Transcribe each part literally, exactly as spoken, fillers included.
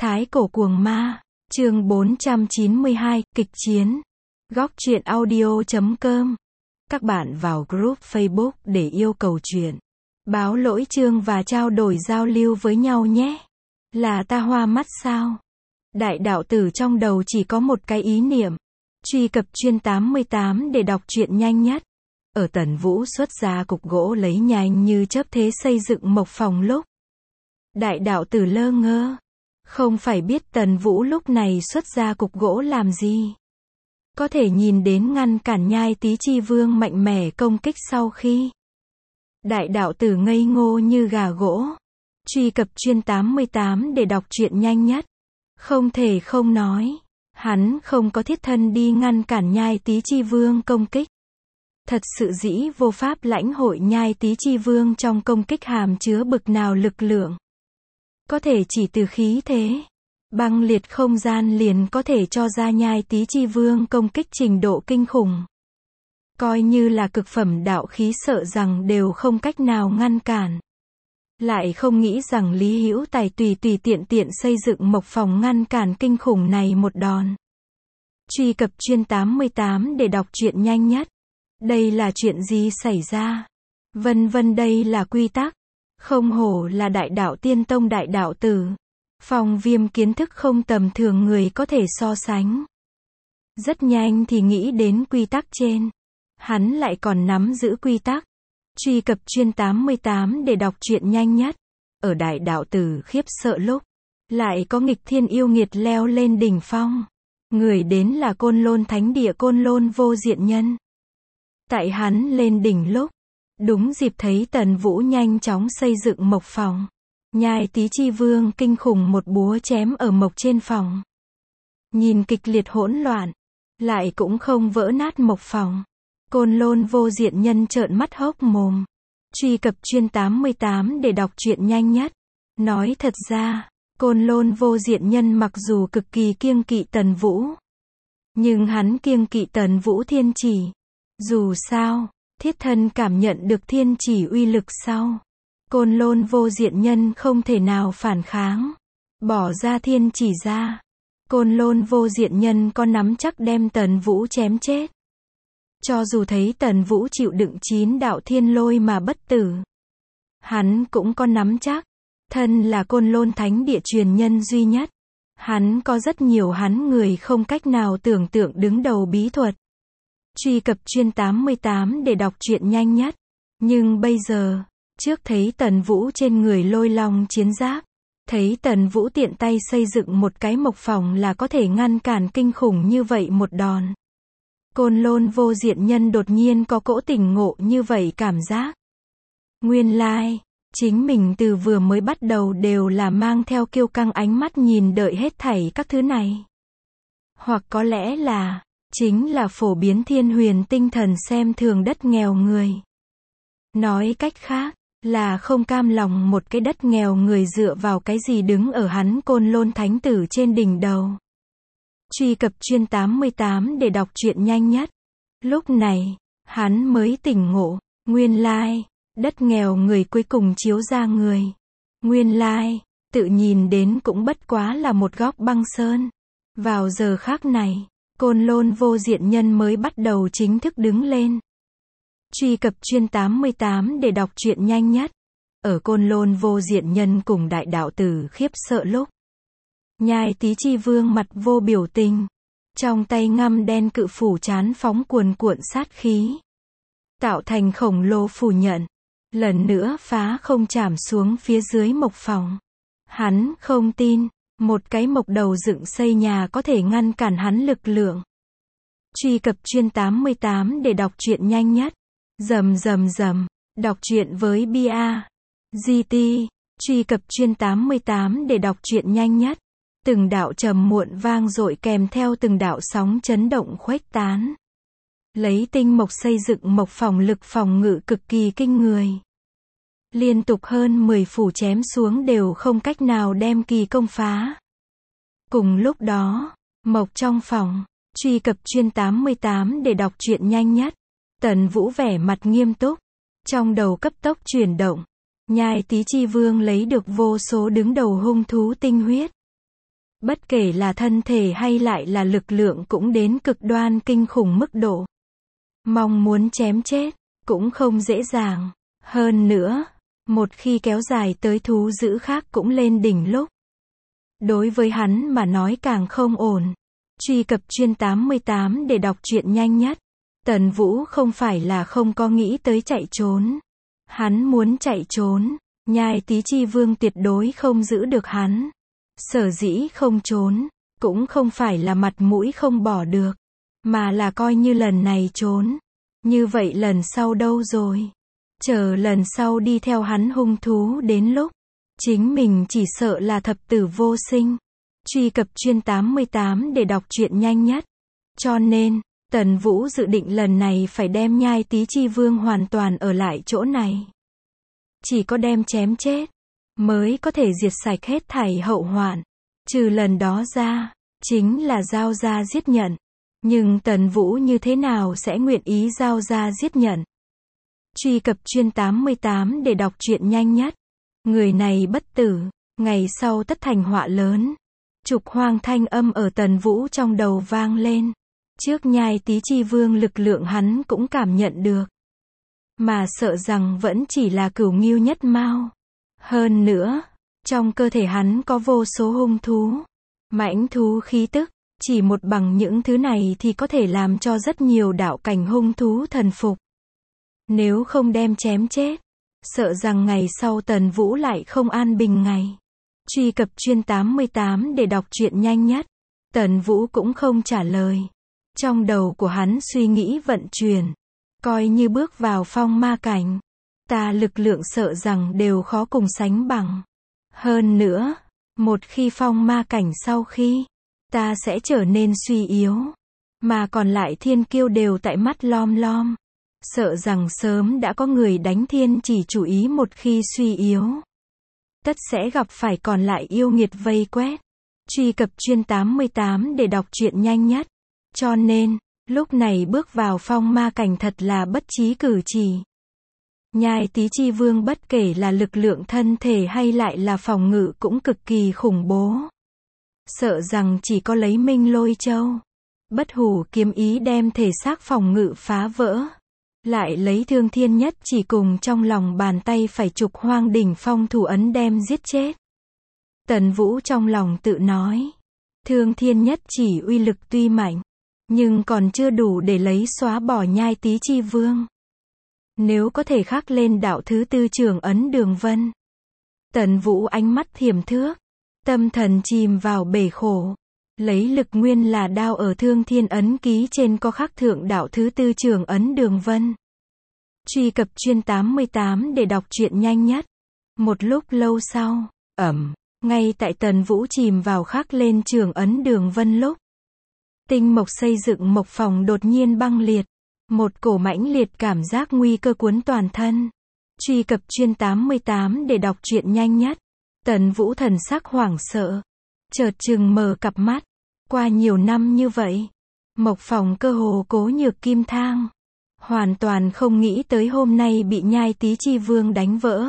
Thái cổ cuồng ma, chương bốn trăm chín mươi hai, kịch chiến. Góc truyện audio chấm com. Các bạn vào group Facebook để yêu cầu truyện, báo lỗi chương và trao đổi giao lưu với nhau nhé. Là ta hoa mắt sao? Đại đạo tử trong đầu chỉ có một cái ý niệm. Truy cập chuyên tám mươi tám để đọc truyện nhanh nhất. Ở Tần Vũ xuất ra cục gỗ lấy nhanh như chớp thế xây dựng mộc phòng lúc. Đại đạo tử lơ ngơ. Không phải biết Tần Vũ lúc này xuất ra cục gỗ làm gì. Có thể nhìn đến ngăn cản Nhai Tý Chi Vương mạnh mẽ công kích sau khi. Đại đạo tử ngây ngô như gà gỗ. Truy cập chuyên tám mươi tám để đọc truyện nhanh nhất. Không thể không nói. Hắn không có thiết thân đi ngăn cản Nhai Tý Chi Vương công kích. Thật sự dĩ vô pháp lãnh hội Nhai Tý Chi Vương trong công kích hàm chứa bực nào lực lượng. Có thể chỉ từ khí thế, băng liệt không gian liền có thể cho ra Nhai Tý Chi Vương công kích trình độ kinh khủng. Coi như là cực phẩm đạo khí sợ rằng đều không cách nào ngăn cản. Lại không nghĩ rằng Lý Hữu Tài tùy tùy tiện tiện xây dựng mộc phòng ngăn cản kinh khủng này một đòn. Truy cập chuyên tám mươi tám để đọc truyện nhanh nhất. Đây là chuyện gì xảy ra? Vân vân đây là quy tắc. Không hổ là đại đạo tiên tông đại đạo tử. Phong Viêm kiến thức không tầm thường người có thể so sánh. Rất nhanh thì nghĩ đến quy tắc trên. Hắn lại còn nắm giữ quy tắc. Truy cập chuyên tám mươi tám để đọc truyện nhanh nhất. Ở đại đạo tử khiếp sợ lúc. Lại có nghịch thiên yêu nghiệt leo lên đỉnh phong. Người đến là Côn Lôn Thánh Địa Côn Lôn Vô Diện Nhân. Tại hắn lên đỉnh lúc. Đúng dịp thấy Tần Vũ nhanh chóng xây dựng mộc phòng. Nhai Tý Chi Vương kinh khủng một búa chém ở mộc trên phòng. Nhìn kịch liệt hỗn loạn. Lại cũng không vỡ nát mộc phòng. Côn Lôn Vô Diện Nhân trợn mắt hốc mồm. Truy cập chuyên tám mươi tám để đọc truyện nhanh nhất. Nói thật ra, Côn Lôn Vô Diện Nhân mặc dù cực kỳ kiêng kỵ Tần Vũ. Nhưng hắn kiêng kỵ Tần Vũ thiên chỉ. Dù sao, thiết thân cảm nhận được thiên chỉ uy lực sau. Côn Lôn Vô Diện Nhân không thể nào phản kháng. Bỏ ra thiên chỉ ra. Côn Lôn Vô Diện Nhân có nắm chắc đem Tần Vũ chém chết. Cho dù thấy Tần Vũ chịu đựng chín đạo thiên lôi mà bất tử. Hắn cũng có nắm chắc. Thân là Côn Lôn Thánh Địa truyền nhân duy nhất. Hắn có rất nhiều hắn người không cách nào tưởng tượng đứng đầu bí thuật. Truy cập chuyên tám mươi tám để đọc truyện nhanh nhất. Nhưng bây giờ, trước thấy Tần Vũ trên người lôi long chiến giáp, thấy Tần Vũ tiện tay xây dựng một cái mộc phòng là có thể ngăn cản kinh khủng như vậy một đòn. Côn Lôn Vô Diện Nhân đột nhiên có cỗ tỉnh ngộ như vậy cảm giác. Nguyên lai, chính mình từ vừa mới bắt đầu đều là mang theo kiêu căng ánh mắt nhìn đợi hết thảy các thứ này. Hoặc có lẽ là chính là phổ biến thiên huyền tinh thần xem thường đất nghèo người. Nói cách khác, là không cam lòng một cái đất nghèo người dựa vào cái gì đứng ở hắn Côn Lôn Thánh Tử trên đỉnh đầu. Truy cập chuyên tám mươi tám để đọc truyện nhanh nhất. Lúc này, hắn mới tỉnh ngộ, nguyên lai, đất nghèo người cuối cùng chiếu ra người. Nguyên lai, tự nhìn đến cũng bất quá là một góc băng sơn. Vào giờ khác này, Côn Lôn Vô Diện Nhân mới bắt đầu chính thức đứng lên. Truy cập chuyên tám mươi tám để đọc truyện nhanh nhất. Ở Côn Lôn Vô Diện Nhân cùng đại đạo tử khiếp sợ lúc. Nhai Tý Chi Vương mặt vô biểu tình. Trong tay ngăm đen cự phủ chán phóng cuồn cuộn sát khí. Tạo thành khổng lồ phủ nhận. Lần nữa phá không chạm xuống phía dưới mộc phòng. Hắn không tin. Một cái mộc đầu dựng xây nhà có thể ngăn cản hắn lực lượng. Truy cập chuyên tám mươi tám để đọc truyện nhanh nhất. Rầm rầm rầm. Đọc truyện với bê a. giê tê. Truy cập chuyên tám mươi tám để đọc truyện nhanh nhất. Từng đạo trầm muộn vang dội kèm theo từng đạo sóng chấn động khuếch tán. Lấy tinh mộc xây dựng mộc phòng lực phòng ngự cực kỳ kinh người. Liên tục hơn mười phủ chém xuống đều không cách nào đem kỳ công phá. Cùng lúc đó, mộc trong phòng, truy cập chuyên tám mươi tám để đọc truyện nhanh nhất. Tần Vũ vẻ mặt nghiêm túc, trong đầu cấp tốc chuyển động. Nhai Tý Chi Vương lấy được vô số đứng đầu hung thú tinh huyết. Bất kể là thân thể hay lại là lực lượng cũng đến cực đoan kinh khủng mức độ. Mong muốn chém chết, cũng không dễ dàng. Hơn nữa, một khi kéo dài tới thú dữ khác cũng lên đỉnh lúc. Đối với hắn mà nói càng không ổn. Truy cập chuyên tám mươi tám để đọc truyện nhanh nhất. Tần Vũ không phải là không có nghĩ tới chạy trốn. Hắn muốn chạy trốn, Nhai Tí Chi Vương tuyệt đối không giữ được hắn. Sở dĩ không trốn, cũng không phải là mặt mũi không bỏ được, mà là coi như lần này trốn. Như vậy lần sau đâu rồi? Chờ lần sau đi theo hắn hung thú đến lúc, chính mình chỉ sợ là thập tử vô sinh. Truy cập chuyên tám mươi tám để đọc truyện nhanh nhất. Cho nên, Tần Vũ dự định lần này phải đem Nhai Tí Chi Vương hoàn toàn ở lại chỗ này. Chỉ có đem chém chết, mới có thể diệt sạch hết thảy hậu hoạn. Trừ lần đó ra, chính là giao ra giết nhận. Nhưng Tần Vũ như thế nào sẽ nguyện ý giao ra giết nhận? Truy cập chuyên tám mươi tám để đọc truyện nhanh nhất. Người này bất tử, ngày sau tất thành họa lớn. Trục hoang thanh âm ở Tần Vũ trong đầu vang lên. Trước Nhai Tí Chi Vương lực lượng hắn cũng cảm nhận được. Mà sợ rằng vẫn chỉ là cửu ngưu nhất mao. Hơn nữa, trong cơ thể hắn có vô số hung thú, mãnh thú khí tức, chỉ một bằng những thứ này thì có thể làm cho rất nhiều đạo cảnh hung thú thần phục. Nếu không đem chém chết, sợ rằng ngày sau Tần Vũ lại không an bình ngày. Truy cập chuyên tám mươi tám để đọc truyện nhanh nhất. Tần Vũ cũng không trả lời. Trong đầu của hắn suy nghĩ vận chuyển. Coi như bước vào phong ma cảnh. Ta lực lượng sợ rằng đều khó cùng sánh bằng. Hơn nữa, một khi phong ma cảnh sau khi, ta sẽ trở nên suy yếu. Mà còn lại thiên kiêu đều tại mắt lom lom. Sợ rằng sớm đã có người đánh thiên chỉ chủ ý một khi suy yếu. Tất sẽ gặp phải còn lại yêu nghiệt vây quét. Truy cập chuyên tám mươi tám để đọc truyện nhanh nhất. Cho nên, lúc này bước vào phong ma cảnh thật là bất trí cử chỉ. Nhai Tí Chi Vương bất kể là lực lượng thân thể hay lại là phòng ngự cũng cực kỳ khủng bố. Sợ rằng chỉ có lấy Minh Lôi Châu, Bất Hủ kiếm ý đem thể xác phòng ngự phá vỡ. Lại lấy Thương Thiên Nhất chỉ cùng trong lòng bàn tay phải Trục Hoang đỉnh phong thủ ấn đem giết chết. Tần Vũ trong lòng tự nói. Thương Thiên Nhất chỉ uy lực tuy mạnh, nhưng còn chưa đủ để lấy xóa bỏ Nhai Tí Chi Vương. Nếu có thể khắc lên đạo thứ tư trường ấn Đường Vân. Tần Vũ ánh mắt thiểm thước, tâm thần chìm vào bể khổ. Lấy lực nguyên là đao ở Thương Thiên ấn ký trên có khắc thượng đạo thứ tư trường ấn Đường Vân. Truy cập chuyên tám mươi tám để đọc truyện nhanh nhất. Một lúc lâu sau, ẩm, ngay tại Tần Vũ chìm vào khắc lên trường ấn Đường Vân lúc. Tinh mộc xây dựng mộc phòng đột nhiên băng liệt. Một cổ mãnh liệt cảm giác nguy cơ cuốn toàn thân. Truy cập chuyên tám mươi tám để đọc truyện nhanh nhất. Tần Vũ thần sắc hoảng sợ. Chợt chừng mở cặp mắt. Qua nhiều năm như vậy, mộc phòng cơ hồ cố nhược kim thang. Hoàn toàn không nghĩ tới hôm nay bị Nhai Tí Chi Vương đánh vỡ.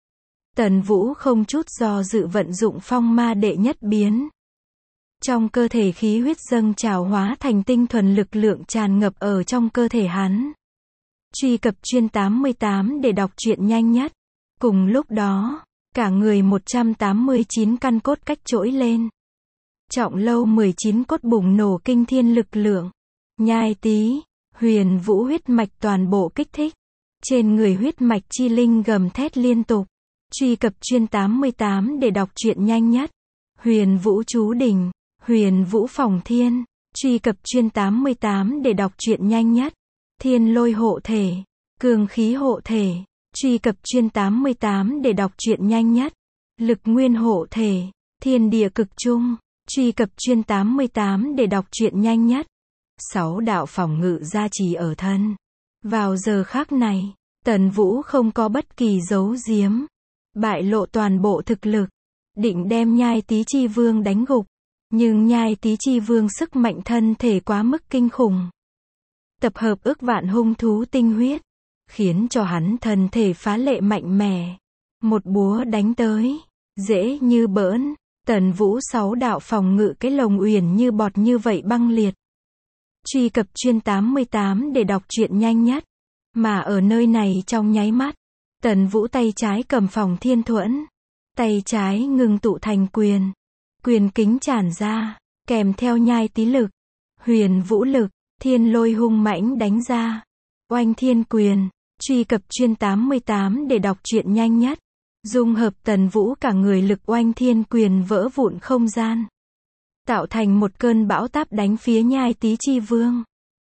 Tần Vũ không chút do dự vận dụng phong ma đệ nhất biến. Trong cơ thể khí huyết dâng trào hóa thành tinh thuần lực lượng tràn ngập ở trong cơ thể hắn. Truy cập chuyên tám mươi tám để đọc truyện nhanh nhất. Cùng lúc đó, cả người một trăm tám mươi chín căn cốt cách trỗi lên. Trọng lâu mười chín cốt bùng nổ kinh thiên lực lượng. Nhai Tí, Huyền Vũ huyết mạch toàn bộ kích thích. Trên người huyết mạch chi linh gầm thét liên tục. Truy cập chuyên tám mươi tám để đọc truyện nhanh nhất. Huyền Vũ chú đỉnh, Huyền Vũ phòng thiên. Truy cập chuyên tám mươi tám để đọc truyện nhanh nhất. Thiên lôi hộ thể, cường khí hộ thể. Truy cập chuyên tám mươi tám để đọc truyện nhanh nhất. Lực nguyên hộ thể, thiên địa cực trung. Truy cập chuyên tám mươi tám để đọc truyện nhanh nhất. Sáu đạo phòng ngự gia trì ở thân. Vào giờ khắc này, Tần Vũ không có bất kỳ giấu giếm. Bại lộ toàn bộ thực lực. Định đem Nhai Tí Chi Vương đánh gục. Nhưng Nhai Tí Chi Vương sức mạnh thân thể quá mức kinh khủng. Tập hợp ức vạn hung thú tinh huyết. Khiến cho hắn thân thể phá lệ mạnh mẽ. Một búa đánh tới. Dễ như bỡn. Tần Vũ sáu đạo phòng ngự cái lồng uyển như bọt như vậy băng liệt. Truy cập chuyên tám mươi tám để đọc truyện nhanh nhất. Mà ở nơi này trong nháy mắt, Tần Vũ tay trái cầm Phòng Thiên Thuẫn, tay trái ngưng tụ thành quyền. Quyền kính tràn ra, kèm theo nhai tí lực, huyền vũ lực, thiên lôi hung mãnh đánh ra. Oanh thiên quyền, truy cập chuyên tám mươi tám để đọc truyện nhanh nhất. Dung hợp Tần Vũ cả người lực oanh thiên quyền vỡ vụn không gian, tạo thành một cơn bão táp đánh phía Nhai Tí Chi Vương.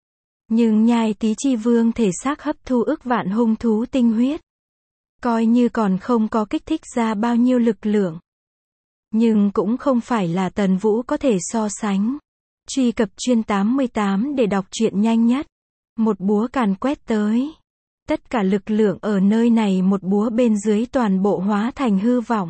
Nhưng Nhai Tí Chi Vương thể xác hấp thu ức vạn hung thú tinh huyết, coi như còn không có kích thích ra bao nhiêu lực lượng. Nhưng cũng không phải là Tần Vũ có thể so sánh. Truy cập chuyên tám mươi tám để đọc truyện nhanh nhất. Một búa càn quét tới. Tất cả lực lượng ở nơi này một búa bên dưới toàn bộ hóa thành hư vọng.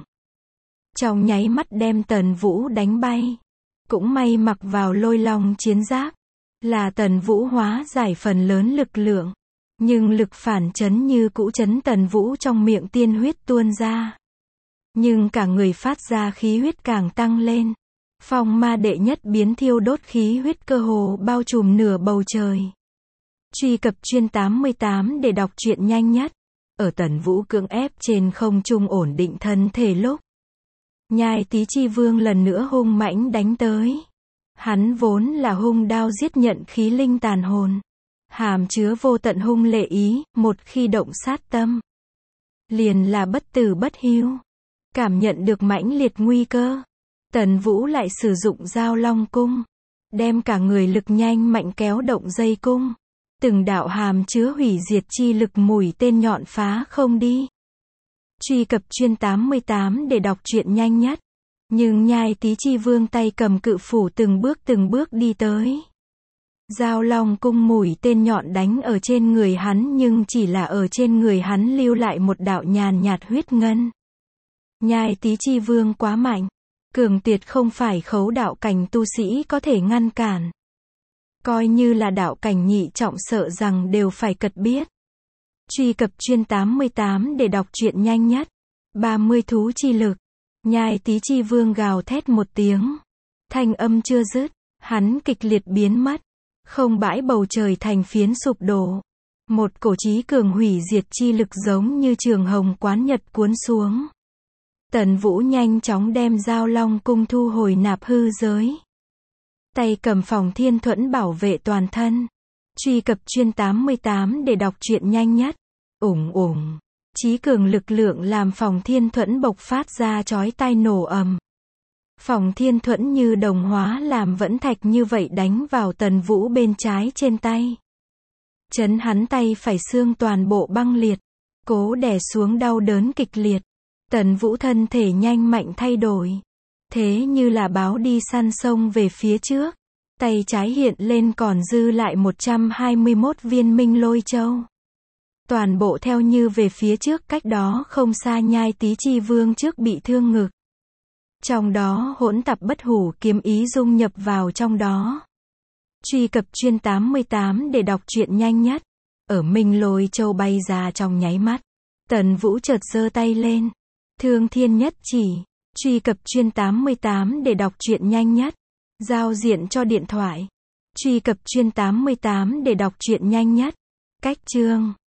Trong nháy mắt đem Tần Vũ đánh bay. Cũng may mặc vào Lôi Long chiến giáp, là Tần Vũ hóa giải phần lớn lực lượng. Nhưng lực phản chấn như cũ chấn Tần Vũ trong miệng tiên huyết tuôn ra. Nhưng cả người phát ra khí huyết càng tăng lên. Phong ma đệ nhất biến thiêu đốt khí huyết cơ hồ bao trùm nửa bầu trời. Truy cập chuyên tám mươi tám để đọc truyện nhanh nhất. Ở Tần Vũ cưỡng ép trên không trung ổn định thân thể lúc, Nhai Tí Chi Vương lần nữa hung mãnh đánh tới. Hắn vốn là hung đao giết nhận khí linh tàn hồn, hàm chứa vô tận hung lệ ý, một khi động sát tâm, liền là bất tử bất hiu. Cảm nhận được mãnh liệt nguy cơ, Tần Vũ lại sử dụng Giao Long cung, đem cả người lực nhanh mạnh kéo động dây cung. Từng đạo hàm chứa hủy diệt chi lực mũi tên nhọn phá không đi. Truy cập chuyên tám mươi tám để đọc truyện nhanh nhất. Nhưng Nhai Tí Chi Vương tay cầm cự phủ từng bước từng bước đi tới. Giao Long cung mũi tên nhọn đánh ở trên người hắn nhưng chỉ là ở trên người hắn lưu lại một đạo nhàn nhạt huyết ngân. Nhai Tí Chi Vương quá mạnh, cường tuyệt không phải khấu đạo cảnh tu sĩ có thể ngăn cản. Coi như là đạo cảnh nhị trọng sợ rằng đều phải cật biết. Truy cập chuyên tám mươi tám để đọc truyện nhanh nhất. ba mươi thú chi lực. Nhai Tí Chi Vương gào thét một tiếng. Thanh âm chưa dứt, hắn kịch liệt biến mất. Không bãi bầu trời thành phiến sụp đổ. Một cổ chí cường hủy diệt chi lực giống như trường hồng quán nhật cuốn xuống. Tần Vũ nhanh chóng đem Giao Long cung thu hồi nạp hư giới. Tay cầm Phòng Thiên Thuẫn bảo vệ toàn thân. Truy cập chuyên tám mươi tám để đọc truyện nhanh nhất. Ủng ủng. Chí cường lực lượng làm Phòng Thiên Thuẫn bộc phát ra chói tai nổ ầm. Phòng Thiên Thuẫn như đồng hóa làm vẫn thạch như vậy đánh vào Tần Vũ bên trái trên tay. Chấn hắn tay phải xương toàn bộ băng liệt. Cố đè xuống đau đớn kịch liệt. Tần Vũ thân thể nhanh mạnh thay đổi. Thế như là báo đi săn sông về phía trước. Tay trái hiện lên còn dư lại một trăm hai mươi mốt viên Minh Lôi Châu. Toàn bộ theo như về phía trước, cách đó không xa Nhai Tí Chi Vương trước bị thương ngực. Trong đó hỗn tạp bất hủ kiếm ý dung nhập vào trong đó. Truy cập chuyên tám mươi tám để đọc truyện nhanh nhất. Ở Minh Lôi Châu bay ra trong nháy mắt, Tần Vũ chợt giơ tay lên. Thương Thiên Nhất Chỉ. Truy cập chuyên tám mươi tám để đọc truyện nhanh nhất. Giao diện cho điện thoại. Truy cập chuyên tám mươi tám để đọc truyện nhanh nhất. Cách chương